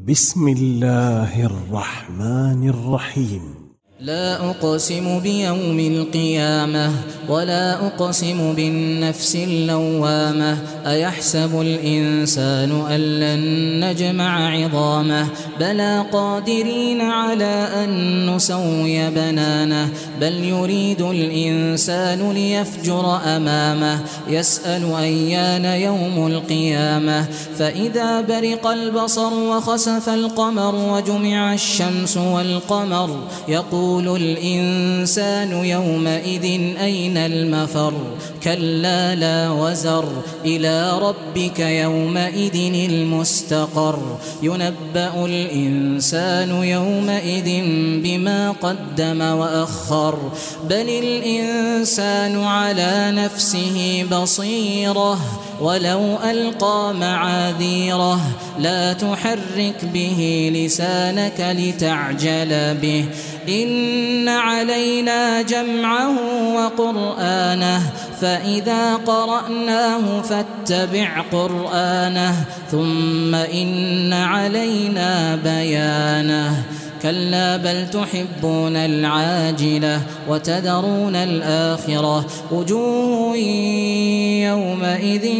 بسم الله الرحمن الرحيم. لا أقسم بيوم القيامة ولا أقسم بالنفس اللوامة أيحسب الإنسان أن لن نجمع عظامه بلى قادرين على أن نسوي بنانه بل يريد الإنسان ليفجر أمامه يسأل أيان يوم القيامة فإذا برق البصر وخسف القمر وجمع الشمس والقمر يقول الإنسان يومئذ أين المفر كلا لا وزر إلى ربك يومئذ المستقر ينبأ الإنسان يومئذ بما قدم وأخر بل الإنسان على نفسه بصيرة ولو ألقى معاذيره لا تحرك به لسانك لتعجل به إن علينا جمعه وقرآنه فإذا قرأناه فاتبع قرآنه ثم إن علينا بيانه كلا بل تحبون العاجلة وتذرون الآخرة وجوه يومئذ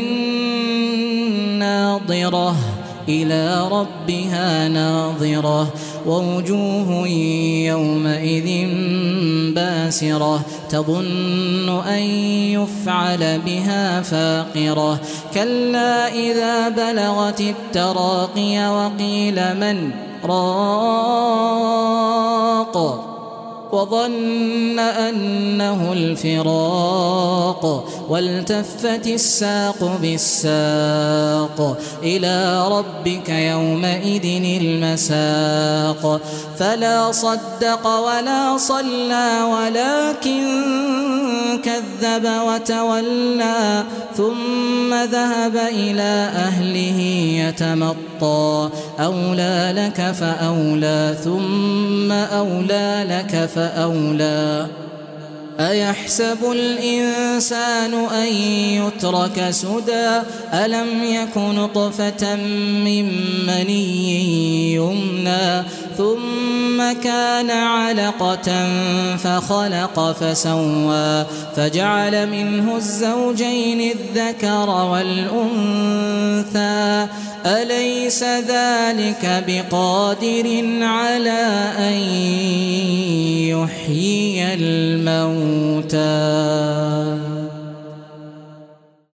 ناظرة إلى ربها ناظرة ووجوه يومئذ باسرة تظن أن يفعل بها فاقرة كلا إذا بلغت التراقي وقيل من راق وظن أنه الفراق والتفت الساق بالساق إلى ربك يومئذ المساق فلا صدق ولا صلى ولكن كذب وتولى ثم ذهب إلى أهله يتمطى أولى لك فأولى ثم أولى لك فأولى أيحسب الإنسان أن يترك سدى ألم يك نطفة من مني يمنى ثم كان علقة فخلق فسوى فجعل منه الزوجين الذكر والأنثى أليس ذلك بقادر على أن يحيي الموتى